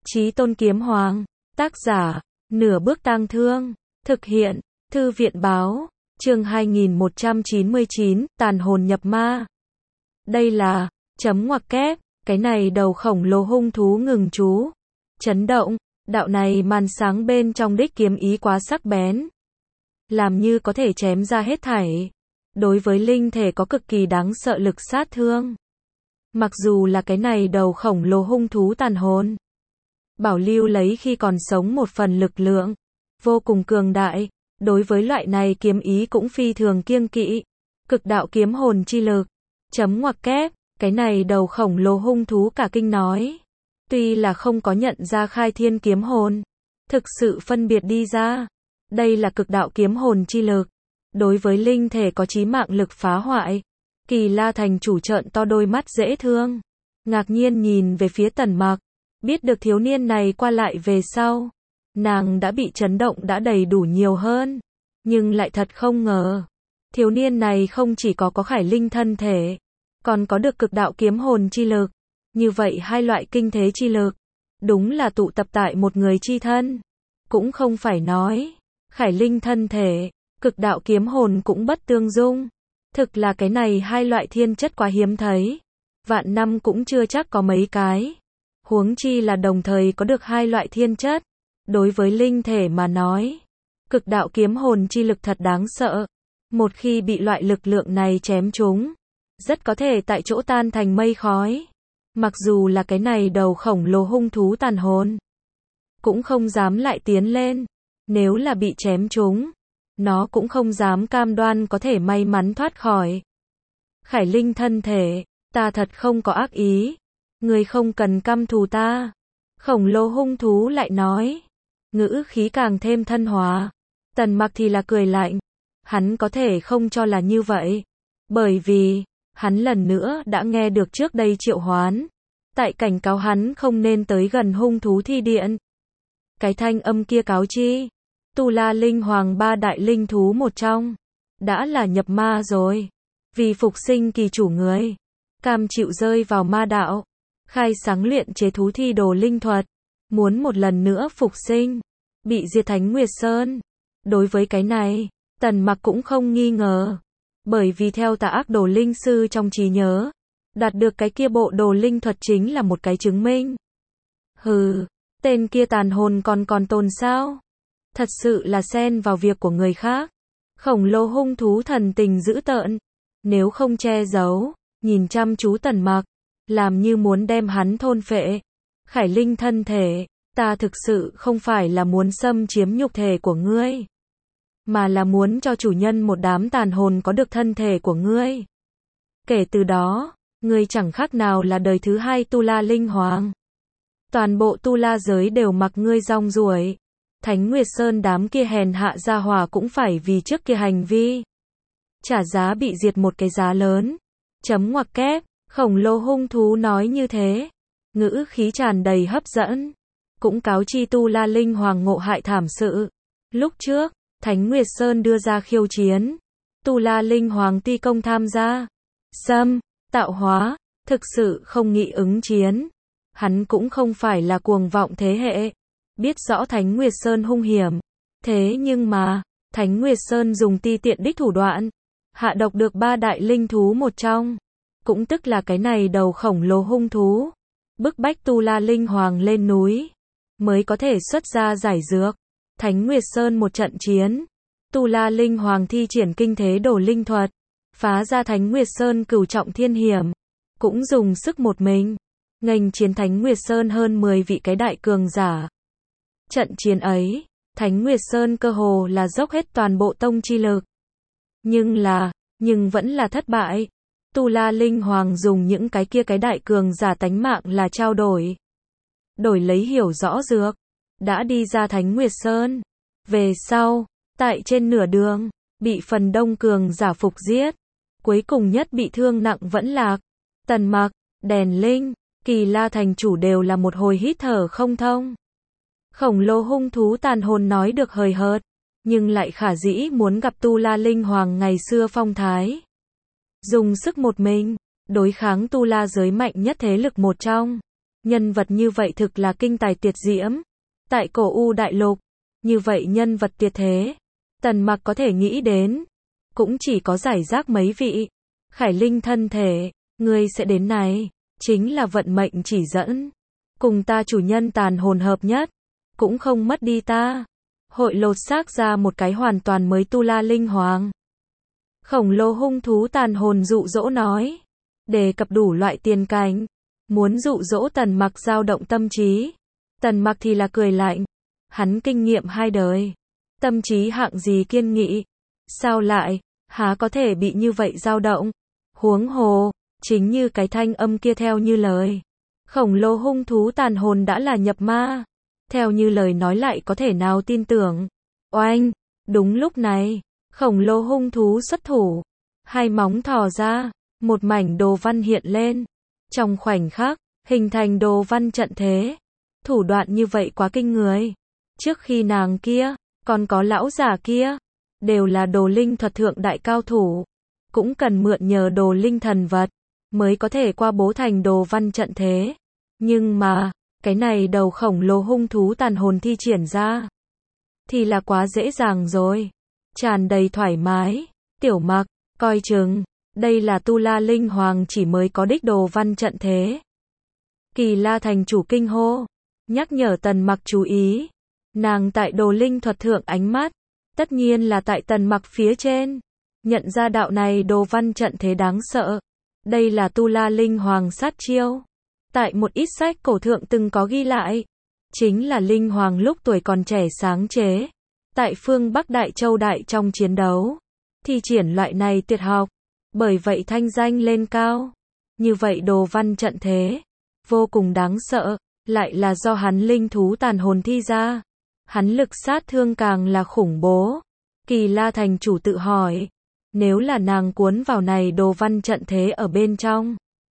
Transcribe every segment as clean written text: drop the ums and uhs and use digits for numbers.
Chí Tôn Kiếm Hoàng. Tác giả, Nửa Bước Tang Thương. Thực hiện, Thư viện Báo. Chương 2199, Tàn hồn nhập ma. Đây là, chấm ngoặc kép, cái này đầu khổng lồ hung thú ngừng chú. Chấn động, đạo này màn sáng bên trong đích kiếm ý quá sắc bén. Làm như có thể chém ra hết thảy. Đối với linh thể có cực kỳ đáng sợ lực sát thương. Mặc dù là cái này đầu khổng lồ hung thú tàn hồn. Bảo lưu lấy khi còn sống một phần lực lượng. Vô cùng cường đại. Đối với loại này kiếm ý cũng phi thường kiêng kỵ. Cực đạo kiếm hồn chi lực. Chấm ngoặc kép, cái này đầu khổng lồ hung thú cả kinh nói. Tuy là không có nhận ra khai thiên kiếm hồn. Thực sự phân biệt đi ra. Đây là cực đạo kiếm hồn chi lực. Đối với linh thể có chí mạng lực phá hoại. Kỳ La thành chủ trợn to đôi mắt dễ thương. Ngạc nhiên nhìn về phía Tần Mặc. Biết được thiếu niên này qua lại về sau. Nàng đã bị chấn động đã đầy đủ nhiều hơn. Nhưng lại thật không ngờ. Thiếu niên này không chỉ có khải linh thân thể. Còn có được cực đạo kiếm hồn chi lực. Như vậy hai loại kinh thế chi lực. Đúng là tụ tập tại một người chi thân. Cũng không phải nói. Khải linh thân thể. Cực đạo kiếm hồn cũng bất tương dung. Thực là cái này hai loại thiên chất quá hiếm thấy. Vạn năm cũng chưa chắc có mấy cái. Huống chi là đồng thời có được hai loại thiên chất. Đối với linh thể mà nói. Cực đạo kiếm hồn chi lực thật đáng sợ. Một khi bị loại lực lượng này chém trúng. Rất có thể tại chỗ tan thành mây khói. Mặc dù là cái này đầu khổng lồ hung thú tàn hồn. Cũng không dám lại tiến lên. Nếu là bị chém trúng. Nó cũng không dám cam đoan có thể may mắn thoát khỏi. Khải linh thân thể, ta thật không có ác ý. Người không cần căm thù ta. Khổng lồ hung thú lại nói. Ngữ khí càng thêm thân hòa. Tần Mặc thì là cười lạnh. Hắn có thể không cho là như vậy. Bởi vì, hắn lần nữa đã nghe được trước đây triệu hoán. Tại cảnh cáo hắn không nên tới gần hung thú thi điện. Cái thanh âm kia cáo chi. Tu La Linh Hoàng ba đại linh thú một trong. Đã là nhập ma rồi. Vì phục sinh kỳ chủ người. Cam chịu rơi vào ma đạo. Khai sáng luyện chế thú thi đồ linh thuật. Muốn một lần nữa phục sinh. Bị diệt Thánh Nguyệt Sơn. Đối với cái này, Tần Mặc cũng không nghi ngờ. Bởi vì theo Tà Ác Đồ Linh Sư trong trí nhớ. Đạt được cái kia bộ đồ linh thuật chính là một cái chứng minh. Hừ, tên kia tàn hồn còn tồn sao? Thật sự là xen vào việc của người khác. Khổng lồ hung thú thần tình dữ tợn. Nếu không che giấu, nhìn chăm chú Tần Mặc. Làm như muốn đem hắn thôn phệ. Khải linh thân thể, ta thực sự không phải là muốn xâm chiếm nhục thể của ngươi. Mà là muốn cho chủ nhân một đám tàn hồn có được thân thể của ngươi. Kể từ đó, ngươi chẳng khác nào là đời thứ hai Tu La Linh Hoàng. Toàn bộ Tu La giới đều mặc ngươi rong ruổi. Thánh Nguyệt Sơn đám kia hèn hạ gia hỏa cũng phải vì trước kia hành vi. Trả giá bị diệt một cái giá lớn. Chấm ngoặc kép, khổng lồ hung thú nói như thế. Ngữ khí tràn đầy hấp dẫn. Cũng cáo chi Tu La Linh Hoàng ngộ hại thảm sự. Lúc trước, Thánh Nguyệt Sơn đưa ra khiêu chiến. Tu La Linh Hoàng ti công tham gia. Tạo hóa, thực sự không nghĩ ứng chiến. Hắn cũng không phải là cuồng vọng thế hệ. Biết rõ Thánh Nguyệt Sơn hung hiểm. Thế nhưng mà, Thánh Nguyệt Sơn dùng ti tiện đích thủ đoạn. Hạ độc được ba đại linh thú một trong. Cũng tức là cái này đầu khổng lồ hung thú. Bức bách Tu La Linh Hoàng lên núi. Mới có thể xuất ra giải dược. Thánh Nguyệt Sơn một trận chiến. Tu La Linh Hoàng thi triển kinh thế đồ linh thuật. Phá ra Thánh Nguyệt Sơn cửu trọng thiên hiểm. Cũng dùng sức một mình. Nghênh chiến Thánh Nguyệt Sơn hơn 10 vị cái đại cường giả. Trận chiến ấy, Thánh Nguyệt Sơn cơ hồ là dốc hết toàn bộ tông chi lực. Nhưng vẫn là thất bại. Tu La Linh Hoàng dùng những cái kia cái đại cường giả tánh mạng là trao đổi. Đổi lấy hiểu rõ dược. Đã đi ra Thánh Nguyệt Sơn. Về sau, tại trên nửa đường, bị phần đông cường giả phục giết. Cuối cùng nhất bị thương nặng vẫn lạc. Tần Mặc, Đèn Linh, Kỳ La thành chủ đều là một hồi hít thở không thông. Khổng lồ hung thú tàn hồn nói được hời hợt. Nhưng lại khả dĩ muốn gặp Tu La Linh Hoàng ngày xưa phong thái. Dùng sức một mình, đối kháng Tu La giới mạnh nhất thế lực một trong. Nhân vật như vậy thực là kinh tài tuyệt diễm. Tại cổ U đại lục, như vậy nhân vật tuyệt thế, Tần Mặc có thể nghĩ đến, cũng chỉ có giải rác mấy vị. Khải Linh thân thể, ngươi sẽ đến này, chính là vận mệnh chỉ dẫn. Cùng ta chủ nhân tàn hồn hợp nhất, cũng không mất đi ta. Hội lột xác ra một cái hoàn toàn mới Tu La Linh Hoàng. Khổng lồ hung thú tàn hồn dụ dỗ nói, đề cập đủ loại tiền cảnh, muốn dụ dỗ Tần Mặc dao động tâm trí. Tần Mặc thì là cười lạnh, hắn kinh nghiệm 2 đời, tâm trí hạng gì kiên nghị, sao lại, há có thể bị như vậy dao động. Huống hồ, chính như cái thanh âm kia theo như lời, khổng lồ hung thú tàn hồn đã là nhập ma, theo như lời nói lại có thể nào tin tưởng. Oanh, đúng lúc này, khổng lồ hung thú xuất thủ, 2 móng thò ra, một mảnh đồ văn hiện lên, trong khoảnh khắc, hình thành đồ văn trận thế. Thủ đoạn như vậy quá kinh người. Trước khi nàng kia, còn có lão giả kia, đều là đồ linh thuật thượng đại cao thủ, cũng cần mượn nhờ đồ linh thần vật, mới có thể qua bố thành đồ văn trận thế. Nhưng mà, cái này đầu khổng lồ hung thú tàn hồn thi triển ra, thì là quá dễ dàng rồi. Tràn đầy thoải mái, Tiểu Mặc, coi chừng, đây là Tu La Linh Hoàng chỉ mới có đích đồ văn trận thế. Kỳ La thành chủ kinh hô, nhắc nhở Tần Mặc chú ý. Nàng tại đồ linh thuật thượng ánh mắt, tất nhiên là tại Tần Mặc phía trên. Nhận ra đạo này đồ văn trận thế đáng sợ. Đây là Tu La Linh Hoàng sát chiêu. Tại một ít sách cổ thượng từng có ghi lại. Chính là Linh Hoàng lúc tuổi còn trẻ sáng chế. Tại phương Bắc Đại Châu Đại trong chiến đấu. Thi triển loại này tuyệt học. Bởi vậy thanh danh lên cao. Như vậy đồ văn trận thế, vô cùng đáng sợ. Lại là do hắn linh thú tàn hồn thi ra. Hắn lực sát thương càng là khủng bố. Kỳ La thành chủ tự hỏi, nếu là nàng cuốn vào này đồ văn trận thế ở bên trong,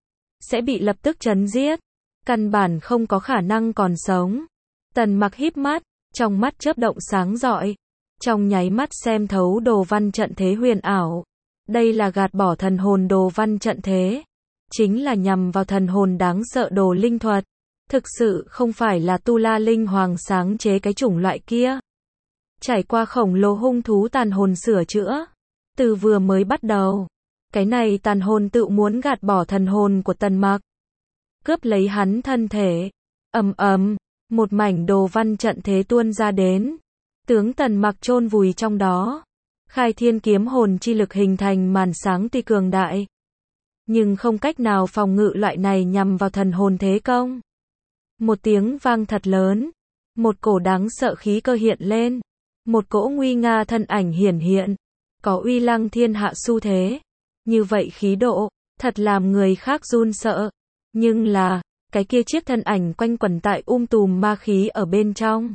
sẽ bị lập tức chấn giết, căn bản không có khả năng còn sống. Tần Mặc híp mắt, trong mắt chớp động sáng rọi, trong nháy mắt xem thấu đồ văn trận thế huyền ảo. Đây là gạt bỏ thần hồn đồ văn trận thế, chính là nhằm vào thần hồn đáng sợ đồ linh thuật. Thực sự không phải là Tu La Linh Hoàng sáng chế cái chủng loại kia. Trải qua khổng lồ hung thú tàn hồn sửa chữa, từ vừa mới bắt đầu, cái này tàn hồn tự muốn gạt bỏ thần hồn của Tần Mặc, cướp lấy hắn thân thể. Ầm ầm, một mảnh đồ văn trận thế tuôn ra đến, tướng Tần Mặc chôn vùi trong đó. Khai thiên kiếm hồn chi lực hình thành màn sáng tuy cường đại, nhưng không cách nào phòng ngự loại này nhằm vào thần hồn thế công. Một tiếng vang thật lớn, một cổ đáng sợ khí cơ hiện lên, một cỗ nguy nga thân ảnh hiển hiện, có uy lăng thiên hạ xu thế. Như vậy khí độ, thật làm người khác run sợ. Nhưng là, cái kia chiếc thân ảnh quanh quẩn tại tùm ma khí ở bên trong,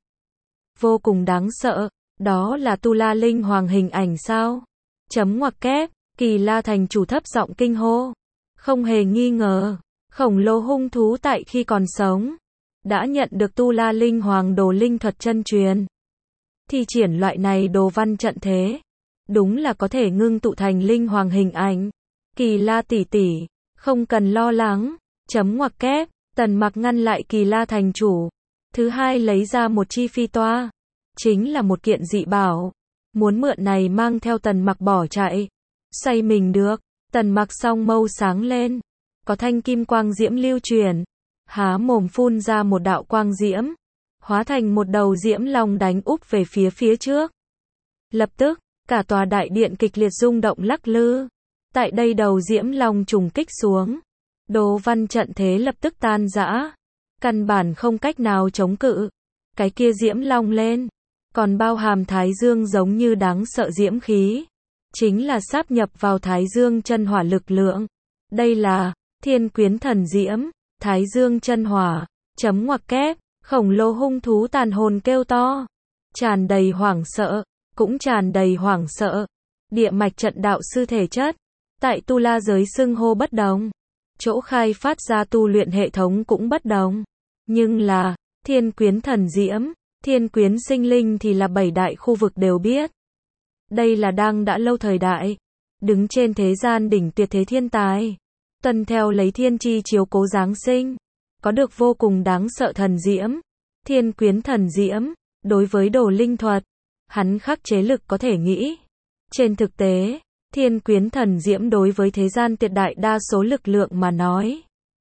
vô cùng đáng sợ. Đó là Tu La Linh Hoàng hình ảnh sao? Chấm ngoặc kép, Kỳ La thành chủ thấp giọng kinh hô. Không hề nghi ngờ, khổng lồ hung thú tại khi còn sống, đã nhận được Tu La Linh Hoàng đồ linh thuật chân truyền. Thi triển loại này đồ văn trận thế, đúng là có thể ngưng tụ thành Linh Hoàng hình ảnh. Kỳ La tỷ tỷ, không cần lo lắng. Chấm ngoặc kép, Tần Mặc ngăn lại Kỳ La thành chủ. Thứ hai lấy ra một chi phi toa, chính là một kiện dị bảo, muốn mượn này mang theo Tần Mặc bỏ chạy. Xoay mình được, Tần Mặc song mâu sáng lên, có thanh kim quang diễm lưu truyền, há mồm phun ra một đạo quang diễm, hóa thành một đầu diễm long đánh úp về phía trước. Lập tức, cả tòa đại điện kịch liệt rung động lắc lư. Tại đây đầu diễm long trùng kích xuống, đồ văn trận thế lập tức tan rã, căn bản không cách nào chống cự. Cái kia diễm long lên, còn bao hàm thái dương giống như đáng sợ diễm khí, chính là sáp nhập vào thái dương chân hỏa lực lượng. Đây là Thiên Quyến thần diễm, thái dương chân hỏa. Chấm ngoặc kép, khổng lồ hung thú tàn hồn kêu to, tràn đầy hoảng sợ, cũng tràn đầy hoảng sợ. Địa mạch trận đạo sư thể chất, tại Tu La giới xưng hô bất đồng, chỗ khai phát ra tu luyện hệ thống cũng bất đồng. Nhưng là, Thiên Quyến thần diễm, Thiên Quyến sinh linh thì là 7 đại khu vực đều biết. Đây là đang đã lâu thời đại, đứng trên thế gian đỉnh tuyệt thế thiên tài, tuân theo lấy thiên chi chiếu cố giáng sinh. có được vô cùng đáng sợ thần diễm, thiên quyến thần diễm, đối với đồ linh thuật, hắn khắc chế lực có thể nghĩ. Trên thực tế, thiên quyến thần diễm đối với thế gian tuyệt đại đa số lực lượng mà nói,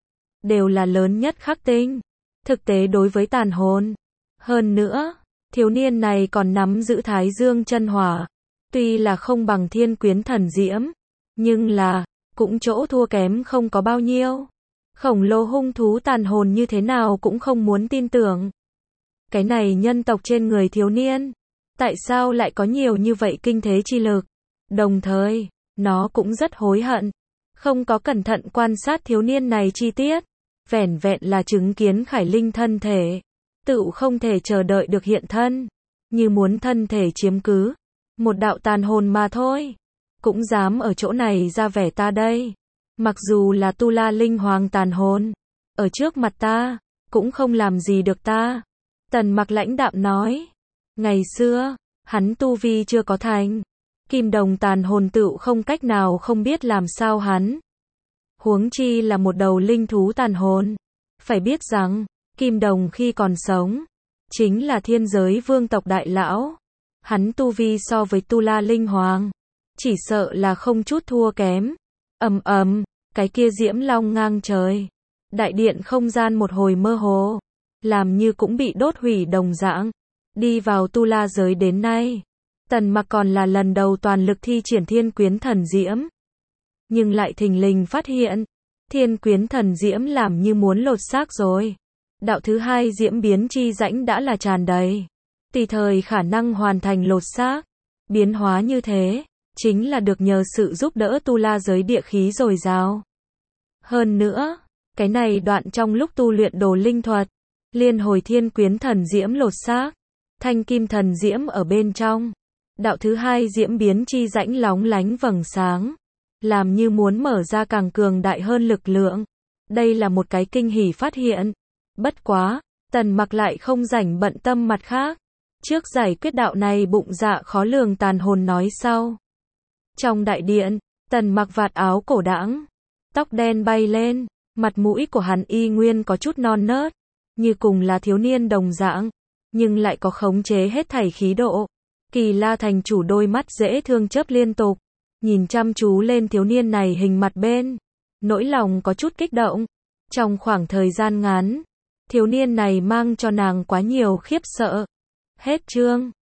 đều là lớn nhất khắc tinh. Thực tế đối với tàn hồn. Hơn nữa, thiếu niên này còn nắm giữ Thái Dương chân hỏa. Tuy là không bằng thiên quyến thần diễm, nhưng là, cũng chỗ thua kém không có bao nhiêu. Khổng lồ hung thú tàn hồn như thế nào cũng không muốn tin tưởng. Cái này nhân tộc trên người thiếu niên, tại sao lại có nhiều như vậy kinh thế chi lực? Đồng thời, nó cũng rất hối hận, không có cẩn thận quan sát thiếu niên này chi tiết. Vẻn vẹn là chứng kiến Khải Linh thân thể, tựu không thể chờ đợi được hiện thân, như muốn thân thể chiếm cứ một đạo tàn hồn mà thôi, cũng dám ở chỗ này ra vẻ ta đây. Mặc dù là Tu La Linh Hoàng tàn hồn, ở trước mặt ta, cũng không làm gì được ta. Tần Mặc lãnh đạm nói, ngày xưa, hắn tu vi chưa có thành, Kim Đồng tàn hồn tựu không cách nào không biết làm sao hắn. Huống chi là một đầu linh thú tàn hồn. Phải biết rằng, Kim Đồng khi còn sống, chính là thiên giới vương tộc đại lão. Hắn tu vi so với Tu La Linh Hoàng, chỉ sợ là không chút thua kém. Ầm ầm, cái kia diễm long ngang trời. Đại điện không gian một hồi mơ hồ, làm như cũng bị đốt hủy đồng dạng. Đi vào Tu La giới đến nay, Tần Mặc còn là lần đầu toàn lực thi triển thiên quyến thần diễm. Nhưng lại thình lình phát hiện, thiên quyến thần diễm làm như muốn lột xác rồi. Đạo thứ hai diễm biến chi rãnh đã là tràn đầy, tùy thời khả năng hoàn thành lột xác. Biến hóa như thế, chính là được nhờ sự giúp đỡ Tu La giới địa khí dồi dào. Hơn nữa, cái này đoạn trong lúc tu luyện đồ linh thuật, liên hồi thiên quyến thần diễm lột xác, thanh kim thần diễm ở bên trong. Đạo thứ hai diễm biến chi rãnh lóng lánh vầng sáng, làm như muốn mở ra càng cường đại hơn lực lượng. Đây là một cái kinh hỉ phát hiện. Bất quá, Tần Mặc lại không rảnh bận tâm mặt khác. Trước giải quyết đạo này bụng dạ khó lường tàn hồn nói sau. Trong đại điện, Tần Mặc vạt áo cổ đãng, tóc đen bay lên, mặt mũi của hắn y nguyên có chút non nớt, như cùng là thiếu niên đồng dạng, nhưng lại có khống chế hết thảy khí độ. Kỳ La thành chủ đôi mắt dễ thương chớp liên tục, nhìn chăm chú lên thiếu niên này hình mặt bên, nỗi lòng có chút kích động. Trong khoảng thời gian ngắn, thiếu niên này mang cho nàng quá nhiều khiếp sợ. Hết chương.